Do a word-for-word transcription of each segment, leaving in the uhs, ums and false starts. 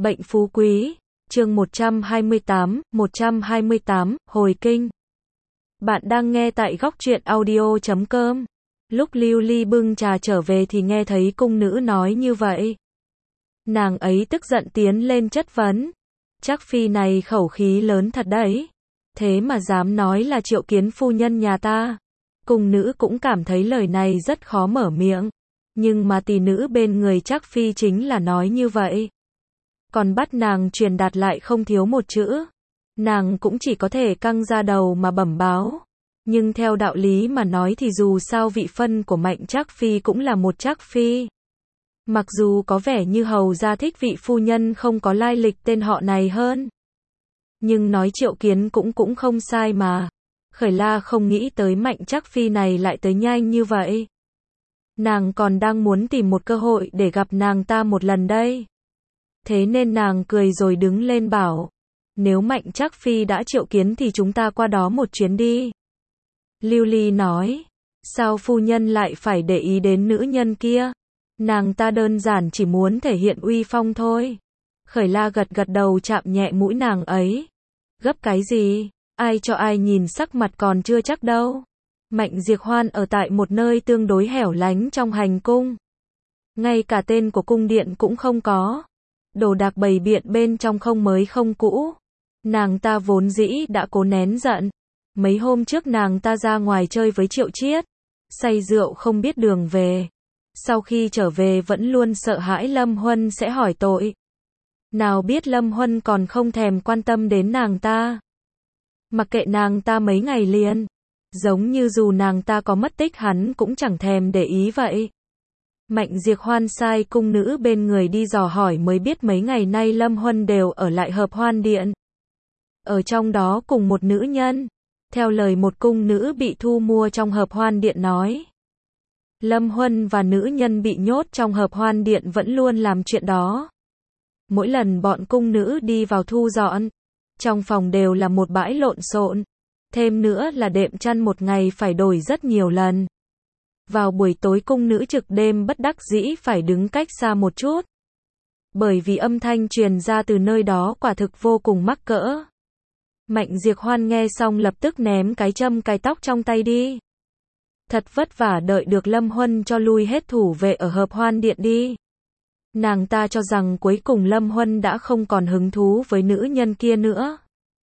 Bệnh phú quý, chương một trăm hai mươi tám, một trăm hai mươi tám, hồi kinh. Bạn đang nghe tại góc truyện audio chấm com. Lúc Lưu Ly bưng trà trở về thì nghe thấy cung nữ nói như vậy. Nàng ấy tức giận tiến lên chất vấn. Trác phi này khẩu khí lớn thật đấy. Thế mà dám nói là Triệu Kiến phu nhân nhà ta. Cung nữ cũng cảm thấy lời này rất khó mở miệng. Nhưng mà tỷ nữ bên người Trác phi chính là nói như vậy. Còn bắt nàng truyền đạt lại không thiếu một chữ. Nàng cũng chỉ có thể căng ra đầu mà bẩm báo. Nhưng theo đạo lý mà nói thì dù sao vị phân của Mạnh Trác phi cũng là một Trác phi. Mặc dù có vẻ như hầu gia thích vị phu nhân không có lai lịch tên họ này hơn. Nhưng nói Triệu Kiến cũng cũng không sai mà. Khởi La không nghĩ tới Mạnh Trác phi này lại tới nhanh như vậy. Nàng còn đang muốn tìm một cơ hội để gặp nàng ta một lần đây. Thế nên nàng cười rồi đứng lên bảo. Nếu Mạnh Trác phi đã triệu kiến thì chúng ta qua đó một chuyến đi. Lưu Ly nói. Sao phu nhân lại phải để ý đến nữ nhân kia? Nàng ta đơn giản chỉ muốn thể hiện uy phong thôi. Khởi La gật gật đầu chạm nhẹ mũi nàng ấy. Gấp cái gì? Ai cho ai nhìn sắc mặt còn chưa chắc đâu. Mạnh Diệp Hoan ở tại một nơi tương đối hẻo lánh trong hành cung. Ngay cả tên của cung điện cũng không có. Đồ đạc bày biện bên trong không mới không cũ. Nàng ta vốn dĩ đã cố nén giận. Mấy hôm trước nàng ta ra ngoài chơi với Triệu Chiết. Say rượu không biết đường về. Sau khi trở về vẫn luôn sợ hãi Lâm Huân sẽ hỏi tội. Nào biết Lâm Huân còn không thèm quan tâm đến nàng ta. Mặc kệ nàng ta mấy ngày liền. Giống như dù nàng ta có mất tích hắn cũng chẳng thèm để ý vậy. Mạnh Diệp Hoan sai cung nữ bên người đi dò hỏi mới biết mấy ngày nay Lâm Huân đều ở lại hợp hoan điện. Ở trong đó cùng một nữ nhân. Theo lời một cung nữ bị thu mua trong hợp hoan điện nói. Lâm Huân và nữ nhân bị nhốt trong hợp hoan điện vẫn luôn làm chuyện đó. Mỗi lần bọn cung nữ đi vào thu dọn. Trong phòng đều là một bãi lộn xộn. Thêm nữa là đệm chăn một ngày phải đổi rất nhiều lần. Vào buổi tối cung nữ trực đêm bất đắc dĩ phải đứng cách xa một chút. Bởi vì âm thanh truyền ra từ nơi đó quả thực vô cùng mắc cỡ. Mạnh Diệp Hoan nghe xong lập tức ném cái châm cài tóc trong tay đi. Thật vất vả đợi được Lâm Huân cho lui hết thủ vệ ở hợp hoan điện đi. Nàng ta cho rằng cuối cùng Lâm Huân đã không còn hứng thú với nữ nhân kia nữa.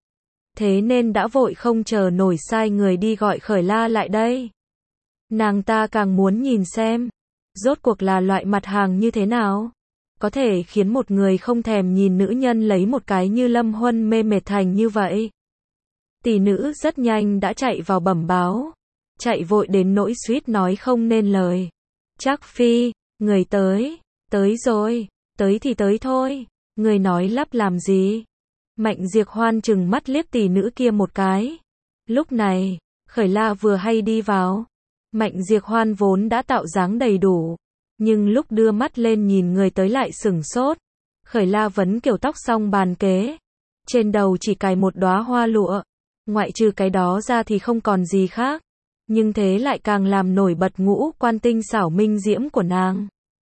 Thế nên đã vội không chờ nổi sai người đi gọi Khởi La lại đây. Nàng ta càng muốn nhìn xem. Rốt cuộc là loại mặt hàng như thế nào? Có thể khiến một người không thèm nhìn nữ nhân lấy một cái như Lâm Huân mê mệt thành như vậy. Tỷ nữ rất nhanh đã chạy vào bẩm báo. Chạy vội đến nỗi suýt nói không nên lời. Trác phi, người tới, tới rồi, tới thì tới thôi. Người nói lắp làm gì? Mạnh Diệp Hoan chừng mắt liếc tỷ nữ kia một cái. Lúc này, Khởi La vừa hay đi vào. Mạnh Diệp Hoan vốn đã tạo dáng đầy đủ. Nhưng lúc đưa mắt lên nhìn người tới lại sửng sốt. Khởi La vấn kiểu tóc xong bàn kế. Trên đầu chỉ cài một đóa hoa lụa. Ngoại trừ cái đó ra thì không còn gì khác. Nhưng thế lại càng làm nổi bật ngũ quan tinh xảo minh diễm của nàng.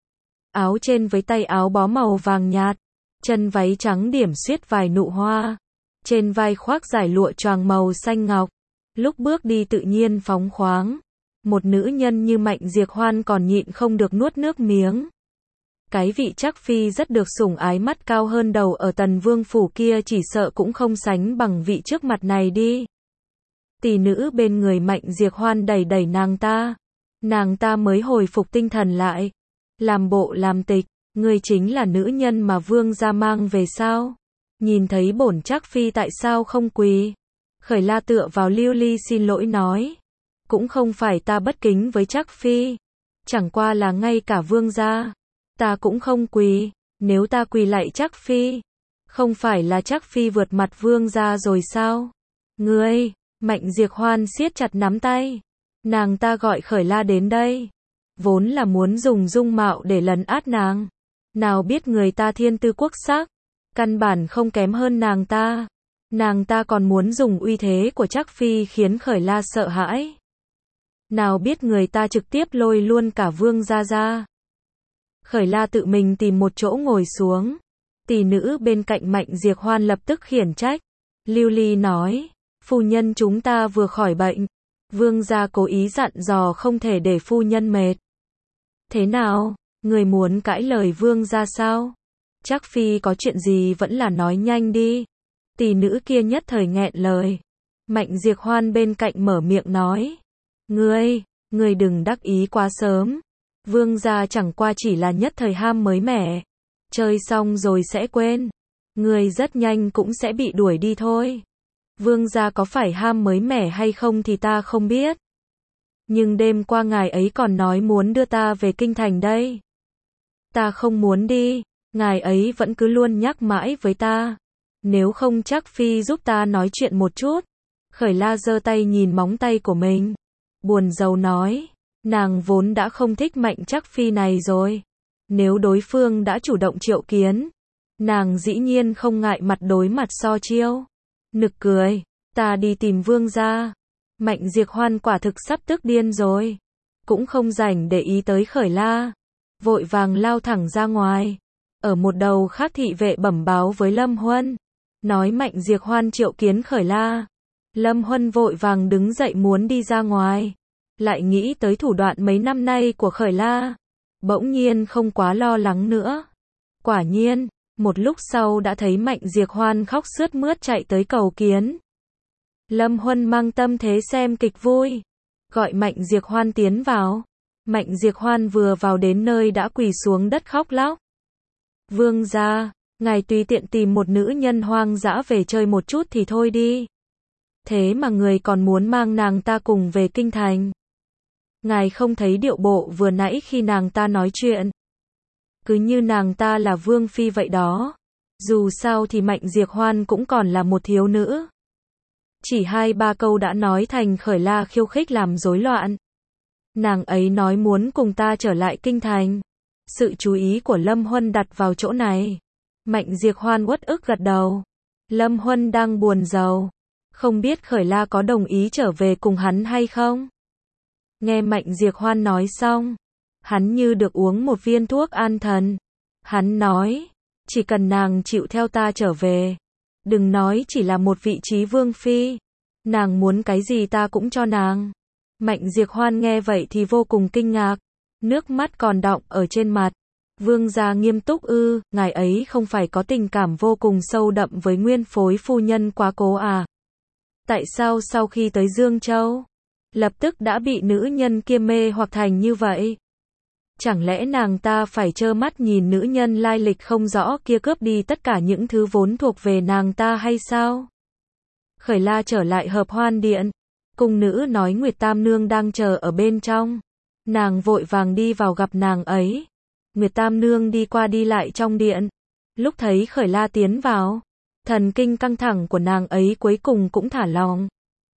Áo trên với tay áo bó màu vàng nhạt. Chân váy trắng điểm xuyết vài nụ hoa. Trên vai khoác dải lụa choàng màu xanh ngọc. Lúc bước đi tự nhiên phóng khoáng. Một nữ nhân như Mạnh Diệp Hoan còn nhịn không được nuốt nước miếng. Cái vị Trác phi rất được sủng ái mắt cao hơn đầu ở Tần Vương phủ kia chỉ sợ cũng không sánh bằng vị trước mặt này đi. Tỷ nữ bên người Mạnh Diệp Hoan đẩy đẩy nàng ta. Nàng ta mới hồi phục tinh thần lại. Làm bộ làm tịch. Ngươi chính là nữ nhân mà vương gia mang về sao? Nhìn thấy bổn Trác phi tại sao không quỳ? Khởi La tựa vào Lưu Ly xin lỗi nói. Cũng không phải ta bất kính với Trác phi. Chẳng qua là ngay cả vương gia. Ta cũng không quỳ. Nếu ta quỳ lại Trác phi. Không phải là Trác phi vượt mặt vương gia rồi sao? Ngươi, Mạnh Diệp Hoan siết chặt nắm tay. Nàng ta gọi Khởi La đến đây. Vốn là muốn dùng dung mạo để lấn át nàng. Nào biết người ta thiên tư quốc sắc. Căn bản không kém hơn nàng ta. Nàng ta còn muốn dùng uy thế của Trác phi khiến Khởi La sợ hãi. Nào biết người ta trực tiếp lôi luôn cả vương gia ra. Khởi La tự mình tìm một chỗ ngồi xuống. Tỷ nữ bên cạnh Mạnh Diệp Hoan lập tức khiển trách. Lưu Ly nói, phu nhân chúng ta vừa khỏi bệnh. Vương gia cố ý dặn dò không thể để phu nhân mệt. Thế nào, người muốn cãi lời vương gia sao? Chắc phi có chuyện gì vẫn là nói nhanh đi. Tỷ nữ kia nhất thời nghẹn lời. Mạnh Diệp Hoan bên cạnh mở miệng nói. Ngươi, ngươi đừng đắc ý quá sớm. Vương gia chẳng qua chỉ là nhất thời ham mới mẻ. Chơi xong rồi sẽ quên. Ngươi rất nhanh cũng sẽ bị đuổi đi thôi. Vương gia có phải ham mới mẻ hay không thì ta không biết. Nhưng đêm qua ngài ấy còn nói muốn đưa ta về kinh thành đây. Ta không muốn đi, ngài ấy vẫn cứ luôn nhắc mãi với ta. Nếu không chắc phi giúp ta nói chuyện một chút. Khởi La giơ tay nhìn móng tay của mình. Buồn rầu nói, nàng vốn đã không thích Mạnh Trắc Phi này rồi. Nếu đối phương đã chủ động triệu kiến, nàng dĩ nhiên không ngại mặt đối mặt so chiêu. Nực cười, ta đi tìm vương gia. Mạnh Diệp Hoan quả thực sắp tức điên rồi. Cũng không rảnh để ý tới Khởi La. Vội vàng lao thẳng ra ngoài. Ở một đầu khác thị vệ bẩm báo với Lâm Huân. Nói Mạnh Diệp Hoan triệu kiến Khởi La. Lâm Huân vội vàng đứng dậy muốn đi ra ngoài. Lại nghĩ tới thủ đoạn mấy năm nay của Khởi La. Bỗng nhiên không quá lo lắng nữa. Quả nhiên, một lúc sau đã thấy Mạnh Diệp Hoan khóc sướt mướt chạy tới cầu kiến. Lâm Huân mang tâm thế xem kịch vui. Gọi Mạnh Diệp Hoan tiến vào. Mạnh Diệp Hoan vừa vào đến nơi đã quỳ xuống đất khóc lóc. Vương gia, ngài tùy tiện tìm một nữ nhân hoang dã về chơi một chút thì thôi đi. Thế mà người còn muốn mang nàng ta cùng về kinh thành. Ngài không thấy điệu bộ vừa nãy khi nàng ta nói chuyện. Cứ như nàng ta là vương phi vậy đó. Dù sao thì Mạnh Diệp Hoan cũng còn là một thiếu nữ. Chỉ hai ba câu đã nói thành Khởi La khiêu khích làm rối loạn. Nàng ấy nói muốn cùng ta trở lại kinh thành. Sự chú ý của Lâm Huân đặt vào chỗ này. Mạnh Diệp Hoan uất ức gật đầu. Lâm Huân đang buồn rầu. Không biết Khởi La có đồng ý trở về cùng hắn hay không? Nghe Mạnh Diệp Hoan nói xong, hắn như được uống một viên thuốc an thần. Hắn nói, chỉ cần nàng chịu theo ta trở về. Đừng nói chỉ là một vị trí vương phi. Nàng muốn cái gì ta cũng cho nàng. Mạnh Diệp Hoan nghe vậy thì vô cùng kinh ngạc. Nước mắt còn đọng ở trên mặt. Vương gia nghiêm túc ư, ngài ấy không phải có tình cảm vô cùng sâu đậm với nguyên phối phu nhân quá cố à? Tại sao sau khi tới Dương Châu, lập tức đã bị nữ nhân kia mê hoặc thành như vậy? Chẳng lẽ nàng ta phải trơ mắt nhìn nữ nhân lai lịch không rõ kia cướp đi tất cả những thứ vốn thuộc về nàng ta hay sao? Khởi La trở lại hợp hoan điện. Cung nữ nói Nguyệt Tam Nương đang chờ ở bên trong. Nàng vội vàng đi vào gặp nàng ấy. Nguyệt Tam Nương đi qua đi lại trong điện. Lúc thấy Khởi La tiến vào, thần kinh căng thẳng của nàng ấy cuối cùng cũng thả lỏng.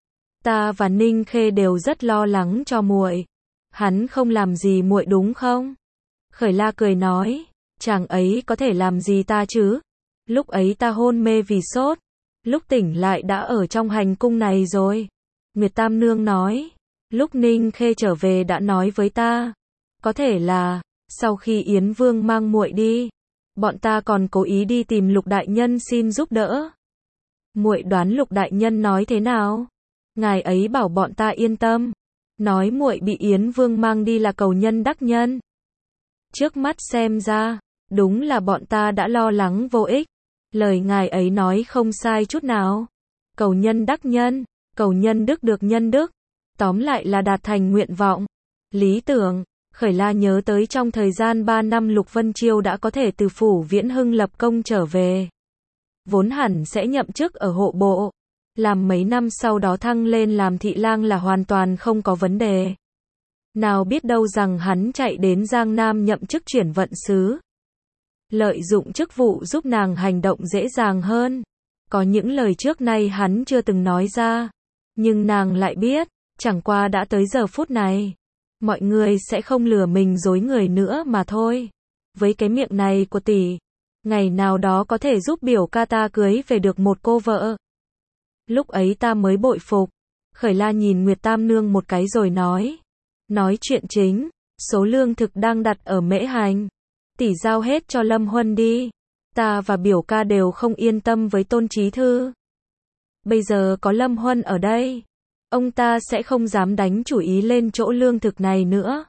Ta và Ninh Khê đều rất lo lắng cho muội. Hắn không làm gì muội đúng không? Khởi La cười nói, chàng ấy có thể làm gì ta chứ? Lúc ấy ta hôn mê vì sốt, lúc tỉnh lại đã ở trong hành cung này rồi. Nguyệt Tam Nương nói, lúc Ninh Khê trở về đã nói với ta, có thể là sau khi Yến Vương mang muội đi, bọn ta còn cố ý đi tìm Lục đại nhân xin giúp đỡ. Muội đoán Lục đại nhân nói thế nào? Ngài ấy bảo bọn ta yên tâm, nói muội bị Yến Vương mang đi là cầu nhân đắc nhân. Trước mắt xem ra, đúng là bọn ta đã lo lắng vô ích. Lời ngài ấy nói không sai chút nào. Cầu nhân đắc nhân, cầu nhân đức được nhân đức, tóm lại là đạt thành nguyện vọng. Lý tưởng, Khởi La nhớ tới trong thời gian ba năm Lục Vân Chiêu đã có thể từ phủ Viễn Hưng lập công trở về. Vốn hẳn sẽ nhậm chức ở hộ bộ, làm mấy năm sau đó thăng lên làm thị lang là hoàn toàn không có vấn đề. Nào biết đâu rằng hắn chạy đến Giang Nam nhậm chức chuyển vận sứ. Lợi dụng chức vụ giúp nàng hành động dễ dàng hơn. Có những lời trước nay hắn chưa từng nói ra. Nhưng nàng lại biết, chẳng qua đã tới giờ phút này. Mọi người sẽ không lừa mình dối người nữa mà thôi. Với cái miệng này của tỷ, ngày nào đó có thể giúp biểu ca ta cưới về được một cô vợ. Lúc ấy ta mới bội phục. Khởi La nhìn Nguyệt Tam Nương một cái rồi nói. Nói chuyện chính, số lương thực đang đặt ở Mễ Hành. Tỷ giao hết cho Lâm Huân đi. Ta và biểu ca đều không yên tâm với Tôn Chí Thư. Bây giờ có Lâm Huân ở đây, ông ta sẽ không dám đánh chủ ý lên chỗ lương thực này nữa.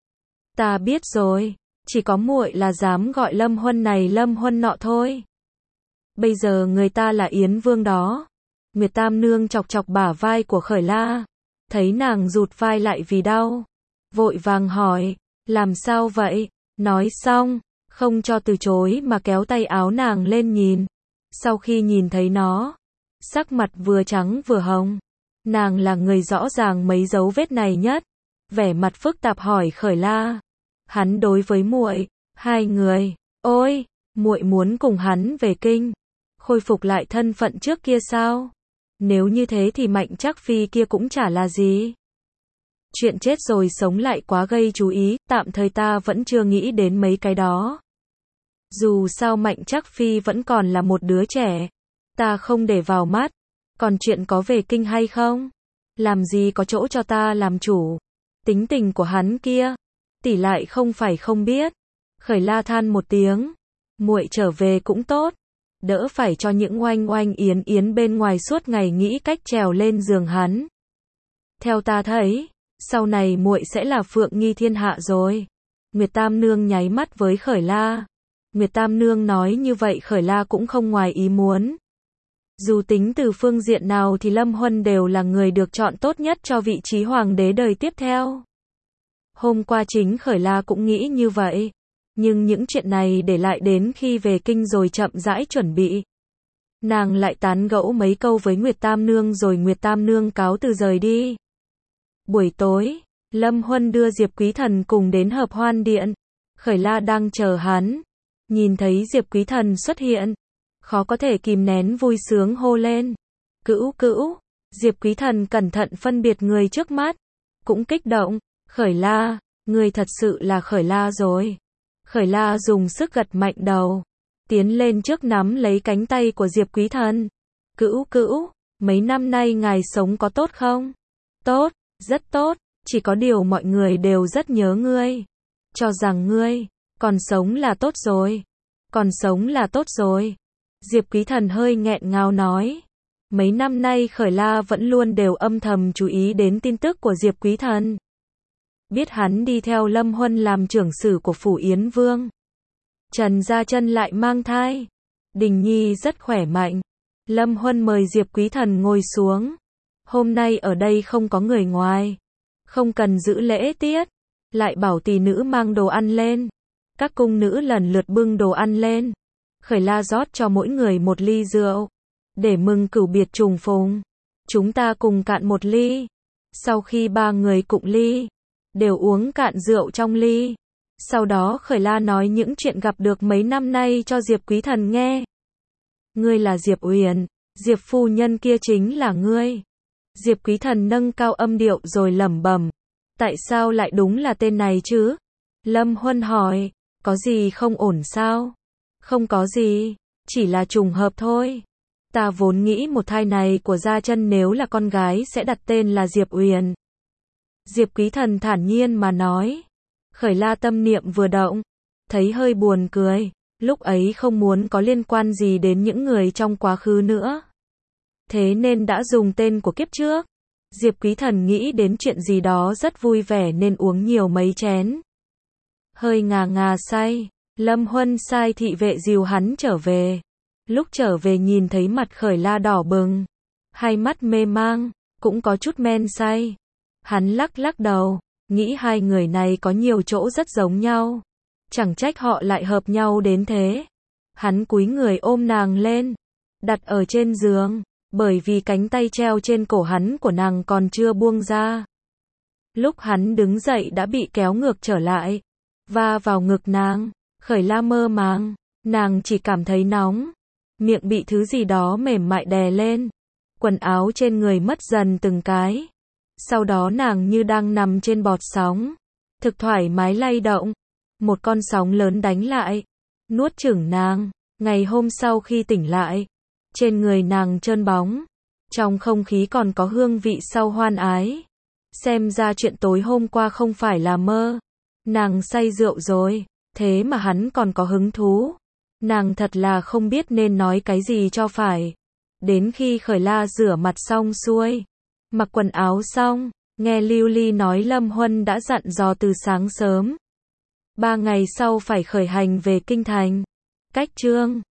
Ta biết rồi, chỉ có muội là dám gọi Lâm Huân này Lâm Huân nọ thôi. Bây giờ người ta là Yến Vương đó. Nguyệt Tam Nương chọc chọc bả vai của Khởi La, thấy nàng rụt vai lại vì đau, vội vàng hỏi, làm sao vậy? Nói xong, không cho từ chối mà kéo tay áo nàng lên nhìn. Sau khi nhìn thấy nó, sắc mặt vừa trắng vừa hồng. Nàng là người rõ ràng mấy dấu vết này nhất, vẻ mặt phức tạp hỏi Khởi La, hắn đối với muội, hai người, ôi, muội muốn cùng hắn về kinh, khôi phục lại thân phận trước kia sao? Nếu như thế thì Mạnh Trác Phi kia cũng chả là gì. Chuyện chết rồi sống lại quá gây chú ý, tạm thời ta vẫn chưa nghĩ đến mấy cái đó. Dù sao Mạnh Trác Phi vẫn còn là một đứa trẻ, ta không để vào mắt. Còn chuyện có về kinh hay không, làm gì có chỗ cho ta làm chủ. Tính tình của hắn kia, tỷ lại không phải không biết. Khởi La than một tiếng, muội trở về cũng tốt, đỡ phải cho những oanh oanh yến yến bên ngoài suốt ngày nghĩ cách trèo lên giường hắn. Theo ta thấy, sau này muội sẽ là phượng nghi thiên hạ rồi. Nguyệt Tam Nương nháy mắt với Khởi La. Nguyệt Tam Nương nói như vậy Khởi La cũng không ngoài ý muốn. Dù tính từ phương diện nào thì Lâm Huân đều là người được chọn tốt nhất cho vị trí hoàng đế đời tiếp theo. Hôm qua chính Khởi La cũng nghĩ như vậy, nhưng những chuyện này để lại đến khi về kinh rồi chậm rãi chuẩn bị. Nàng lại tán gẫu mấy câu với Nguyệt Tam Nương rồi Nguyệt Tam Nương cáo từ rời đi. Buổi tối, Lâm Huân đưa Diệp Quý Thần cùng đến Hợp Hoan Điện. Khởi La đang chờ hắn, nhìn thấy Diệp Quý Thần xuất hiện, khó có thể kìm nén vui sướng hô lên. Cữu cữu, Diệp Quý Thần cẩn thận phân biệt người trước mắt, cũng kích động, Khởi La, người thật sự là Khởi La rồi. Khởi La dùng sức gật mạnh đầu, tiến lên trước nắm lấy cánh tay của Diệp Quý Thần. Cữu cữu, mấy năm nay ngài sống có tốt không? Tốt, rất tốt, chỉ có điều mọi người đều rất nhớ ngươi. Cho rằng ngươi, còn sống là tốt rồi. Còn sống là tốt rồi. Diệp Quý Thần hơi nghẹn ngào nói. Mấy năm nay Khởi La vẫn luôn đều âm thầm chú ý đến tin tức của Diệp Quý Thần. Biết hắn đi theo Lâm Huân làm trưởng sử của phủ Yến Vương. Trần Gia Chân lại mang thai. Đình Nhi rất khỏe mạnh. Lâm Huân mời Diệp Quý Thần ngồi xuống. Hôm nay ở đây không có người ngoài, không cần giữ lễ tiết, lại bảo tỳ nữ mang đồ ăn lên. Các cung nữ lần lượt bưng đồ ăn lên. Khởi La rót cho mỗi người một ly rượu, để mừng cửu biệt trùng phùng. Chúng ta cùng cạn một ly. Sau khi ba người cụng ly, đều uống cạn rượu trong ly. Sau đó Khởi La nói những chuyện gặp được mấy năm nay cho Diệp Quý Thần nghe. Ngươi là Diệp Uyển, Diệp phu nhân kia chính là ngươi. Diệp Quý Thần nâng cao âm điệu rồi lẩm bẩm. Tại sao lại đúng là tên này chứ? Lâm Huân hỏi, có gì không ổn sao? Không có gì, chỉ là trùng hợp thôi. Ta vốn nghĩ một thai này của Gia Chân nếu là con gái sẽ đặt tên là Diệp Uyển. Diệp Quý Thần thản nhiên mà nói. Khởi La tâm niệm vừa động, thấy hơi buồn cười, lúc ấy không muốn có liên quan gì đến những người trong quá khứ nữa. Thế nên đã dùng tên của kiếp trước. Diệp Quý Thần nghĩ đến chuyện gì đó rất vui vẻ nên uống nhiều mấy chén. Hơi ngà ngà say, Lâm Huân sai thị vệ dìu hắn trở về. Lúc trở về nhìn thấy mặt Khởi La đỏ bừng, hai mắt mê mang, cũng có chút men say. Hắn lắc lắc đầu, nghĩ hai người này có nhiều chỗ rất giống nhau. Chẳng trách họ lại hợp nhau đến thế. Hắn cúi người ôm nàng lên, đặt ở trên giường, bởi vì cánh tay treo trên cổ hắn của nàng còn chưa buông ra. Lúc hắn đứng dậy đã bị kéo ngược trở lại, va vào ngực nàng. Khởi La mơ màng, nàng chỉ cảm thấy nóng, miệng bị thứ gì đó mềm mại đè lên, quần áo trên người mất dần từng cái. Sau đó nàng như đang nằm trên bọt sóng, thực thoải mái lay động. Một con sóng lớn đánh lại, nuốt chửng nàng. Ngày hôm sau khi tỉnh lại, trên người nàng trơn bóng, trong không khí còn có hương vị sau hoan ái. Xem ra chuyện tối hôm qua không phải là mơ. Nàng say rượu rồi, thế mà hắn còn có hứng thú. Nàng thật là không biết nên nói cái gì cho phải. Đến khi Khởi La rửa mặt xong xuôi, mặc quần áo xong, nghe Lưu Ly nói Lâm Huân đã dặn dò từ sáng sớm. Ba ngày sau phải khởi hành về kinh thành. Cách Trương